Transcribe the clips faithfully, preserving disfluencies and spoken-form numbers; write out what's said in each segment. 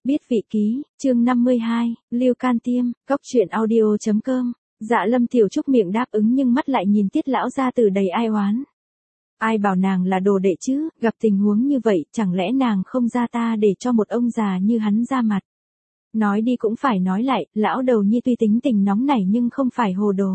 Biết vị ký, chương năm mươi hai, Lưu Can Tiêm, Cốc truyện audio chấm com. Dạ Lâm Tiểu Trúc miệng đáp ứng nhưng mắt lại nhìn Tiết lão gia tử đầy ai oán. Ai bảo nàng là đồ đệ chứ, gặp tình huống như vậy, chẳng lẽ nàng không ra ta để cho một ông già như hắn ra mặt. Nói đi cũng phải nói lại, lão đầu nhi tuy tính tình nóng nảy nhưng không phải hồ đồ.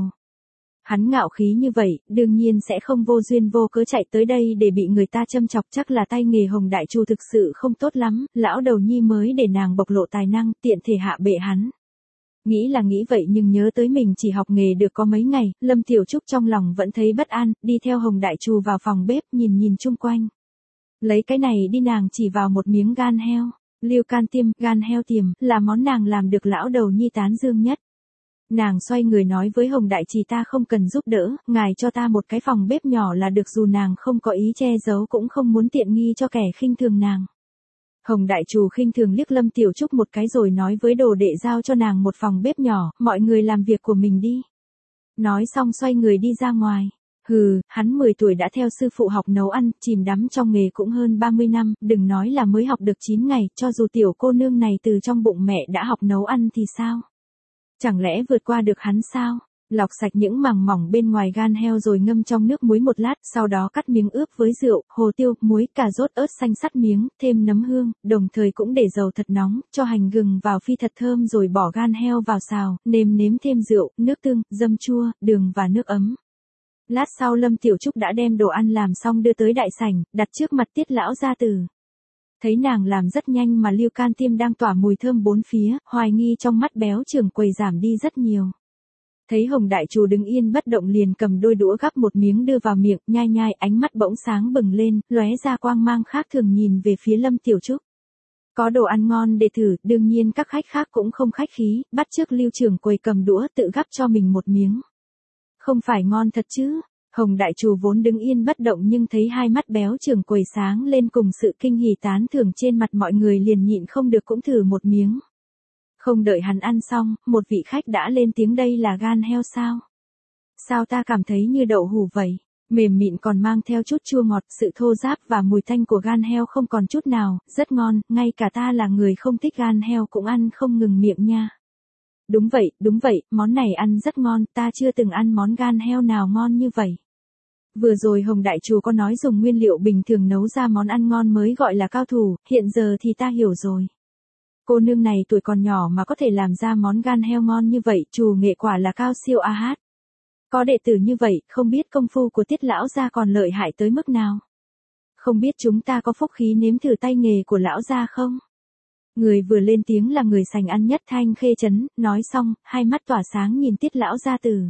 Hắn ngạo khí như vậy, đương nhiên sẽ không vô duyên vô cớ chạy tới đây để bị người ta châm chọc, chắc là tay nghề Hồng Đại Trù thực sự không tốt lắm, lão đầu nhi mới để nàng bộc lộ tài năng, tiện thể hạ bệ hắn. Nghĩ là nghĩ vậy nhưng nhớ tới mình chỉ học nghề được có mấy ngày, Lâm Tiểu Trúc trong lòng vẫn thấy bất an, đi theo Hồng Đại Trù vào phòng bếp nhìn nhìn chung quanh. Lấy cái này đi, nàng chỉ vào một miếng gan heo. Lưu Can Tiêm, gan heo tiềm, là món nàng làm được lão đầu nhi tán dương nhất. Nàng xoay người nói với Hồng Đại Trì, ta không cần giúp đỡ, ngài cho ta một cái phòng bếp nhỏ là được, dù nàng không có ý che giấu cũng không muốn tiện nghi cho kẻ khinh thường nàng. Hồng Đại Trù khinh thường liếc Lâm Tiểu Trúc một cái rồi nói với đồ đệ giao cho nàng một phòng bếp nhỏ, mọi người làm việc của mình đi. Nói xong xoay người đi ra ngoài. Hừ, hắn mười tuổi đã theo sư phụ học nấu ăn, chìm đắm trong nghề cũng hơn ba mươi năm, đừng nói là mới học được chín ngày, cho dù tiểu cô nương này từ trong bụng mẹ đã học nấu ăn thì sao? Chẳng lẽ vượt qua được hắn sao? Lọc sạch những màng mỏng bên ngoài gan heo rồi ngâm trong nước muối một lát, sau đó cắt miếng ướp với rượu, hồ tiêu, muối, cà rốt, ớt xanh sắt miếng, thêm nấm hương, đồng thời cũng để dầu thật nóng, cho hành gừng vào phi thật thơm rồi bỏ gan heo vào xào, nêm nếm thêm rượu, nước tương, dâm chua, đường và nước ấm. Lát sau Lâm Tiểu Trúc đã đem đồ ăn làm xong đưa tới đại sảnh, đặt trước mặt Tiết lão gia tử. Thấy nàng làm rất nhanh mà Lưu Can Tiêm đang tỏa mùi thơm bốn phía, hoài nghi trong mắt béo trưởng quầy giảm đi rất nhiều. Thấy Hồng Đại Trù đứng yên bất động liền cầm đôi đũa gắp một miếng đưa vào miệng, nhai nhai, ánh mắt bỗng sáng bừng lên, lóe ra quang mang khác thường nhìn về phía Lâm Tiểu Trúc. Có đồ ăn ngon để thử, đương nhiên các khách khác cũng không khách khí, bắt chước Lưu trưởng quầy cầm đũa tự gắp cho mình một miếng. Không phải ngon thật chứ? Hồng Đại Trù vốn đứng yên bất động nhưng thấy hai mắt béo trưởng quầy sáng lên cùng sự kinh hỉ tán thưởng trên mặt mọi người liền nhịn không được cũng thử một miếng. Không đợi hắn ăn xong, một vị khách đã lên tiếng, đây là gan heo sao? Sao ta cảm thấy như đậu hũ vậy? Mềm mịn còn mang theo chút chua ngọt, sự thô ráp và mùi tanh của gan heo không còn chút nào, rất ngon, ngay cả ta là người không thích gan heo cũng ăn không ngừng miệng nha. Đúng vậy, đúng vậy, món này ăn rất ngon, ta chưa từng ăn món gan heo nào ngon như vậy. Vừa rồi Hồng Đại Trù có nói dùng nguyên liệu bình thường nấu ra món ăn ngon mới gọi là cao thủ, hiện giờ thì ta hiểu rồi. Cô nương này tuổi còn nhỏ mà có thể làm ra món gan heo ngon như vậy, Trù nghệ quả là cao siêu a hát. Có đệ tử như vậy, không biết công phu của Tiết lão gia còn lợi hại tới mức nào. Không biết chúng ta có phúc khí nếm thử tay nghề của lão gia không? Người vừa lên tiếng là người sành ăn nhất Thanh Khê Trấn, nói xong, hai mắt tỏa sáng nhìn Tiết lão gia tử.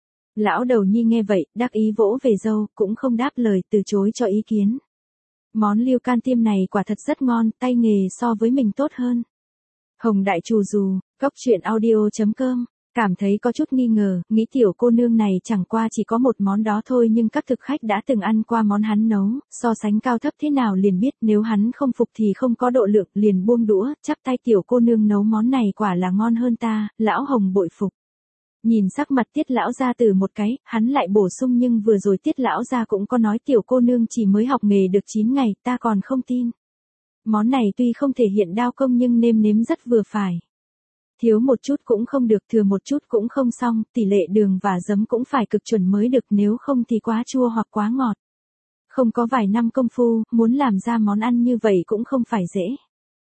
Lão đầu nhi nghe vậy, đắc ý vỗ về râu, cũng không đáp lời, từ chối cho ý kiến. Món Lưu Can Tiêm này quả thật rất ngon, tay nghề so với mình tốt hơn. Hồng Đại Trù dù, Cốc truyện audio chấm com, cảm thấy có chút nghi ngờ, nghĩ tiểu cô nương này chẳng qua chỉ có một món đó thôi nhưng các thực khách đã từng ăn qua món hắn nấu, so sánh cao thấp thế nào liền biết, nếu hắn không phục thì không có độ lượng, liền buông đũa, chắp tay, tiểu cô nương nấu món này quả là ngon hơn ta, lão Hồng bội phục. Nhìn sắc mặt Tiết lão gia tử một cái, hắn lại bổ sung, nhưng vừa rồi Tiết lão gia cũng có nói tiểu cô nương chỉ mới học nghề được chín ngày, ta còn không tin. Món này tuy không thể hiện đao công nhưng nêm nếm rất vừa phải. Thiếu một chút cũng không được, thừa một chút cũng không xong, tỷ lệ đường và giấm cũng phải cực chuẩn mới được, nếu không thì quá chua hoặc quá ngọt. Không có vài năm công phu, muốn làm ra món ăn như vậy cũng không phải dễ.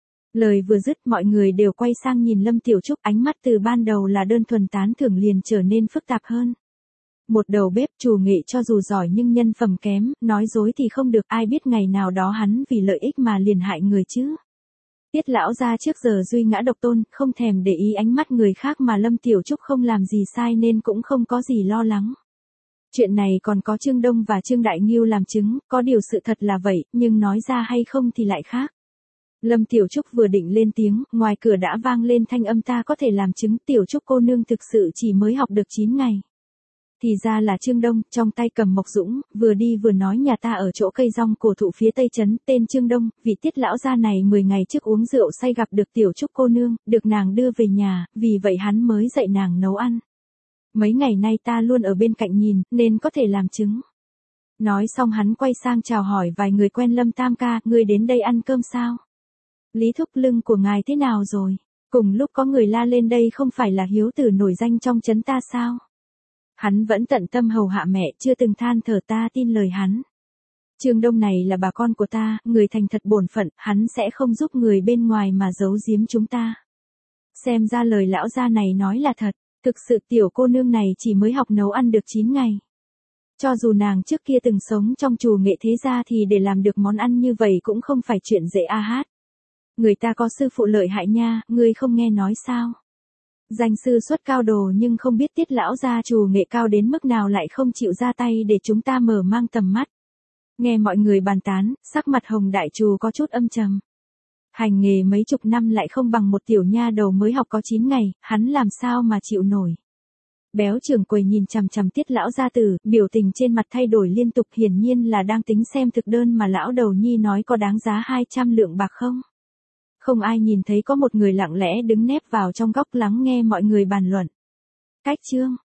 Lời vừa dứt mọi người đều quay sang nhìn Lâm Tiểu Trúc, ánh mắt từ ban đầu là đơn thuần tán thưởng liền trở nên phức tạp hơn. Một đầu bếp trù nghệ cho dù giỏi nhưng nhân phẩm kém, nói dối thì không được, ai biết ngày nào đó hắn vì lợi ích mà liền hại người chứ. Tiết lão gia trước giờ duy ngã độc tôn, không thèm để ý ánh mắt người khác mà Lâm Tiểu Trúc không làm gì sai nên cũng không có gì lo lắng. Chuyện này còn có Trương Đông và Trương Đại Ngưu làm chứng, có điều sự thật là vậy, nhưng nói ra hay không thì lại khác. Lâm Tiểu Trúc vừa định lên tiếng, ngoài cửa đã vang lên thanh âm, ta có thể làm chứng, Tiểu Trúc cô nương thực sự chỉ mới học được chín ngày. Thì ra là Trương Đông, trong tay cầm mộc dũng, vừa đi vừa nói, nhà ta ở chỗ cây rong cổ thụ phía tây trấn, tên Trương Đông, vị Tiết lão gia này mười ngày trước uống rượu say gặp được Tiểu Trúc cô nương, được nàng đưa về nhà, vì vậy hắn mới dạy nàng nấu ăn. Mấy ngày nay ta luôn ở bên cạnh nhìn, nên có thể làm chứng. Nói xong hắn quay sang chào hỏi vài người quen, Lâm tam ca, ngươi đến đây ăn cơm sao? Lý thúc, lưng của ngài thế nào rồi? Cùng lúc có người la lên đây không phải là hiếu tử nổi danh trong trấn ta sao? Hắn vẫn tận tâm hầu hạ mẹ, chưa từng than thở, ta tin lời hắn. Trương Đông này là bà con của ta, người thành thật bổn phận, hắn sẽ không giúp người bên ngoài mà giấu giếm chúng ta. Xem ra lời lão gia này nói là thật, thực sự tiểu cô nương này chỉ mới học nấu ăn được chín ngày. Cho dù nàng trước kia từng sống trong trù nghệ thế gia thì để làm được món ăn như vậy cũng không phải chuyện dễ a hát. Người ta có sư phụ lợi hại nha, ngươi không nghe nói sao? Danh sư xuất cao đồ nhưng không biết tiết lão gia trù nghệ cao đến mức nào lại không chịu ra tay để chúng ta mở mang tầm mắt. Nghe mọi người bàn tán, sắc mặt Hồng đại trù có chút âm trầm. Hành nghề mấy chục năm lại không bằng một tiểu nha đầu mới học có chín ngày, hắn làm sao mà chịu nổi. Béo trưởng quầy nhìn chằm chằm tiết lão gia tử, biểu tình trên mặt thay đổi liên tục, hiển nhiên là đang tính xem thực đơn mà lão đầu nhi nói có đáng giá hai trăm lượng bạc không. Không ai nhìn thấy có một người lặng lẽ đứng nép vào trong góc lắng nghe mọi người bàn luận. Cách chương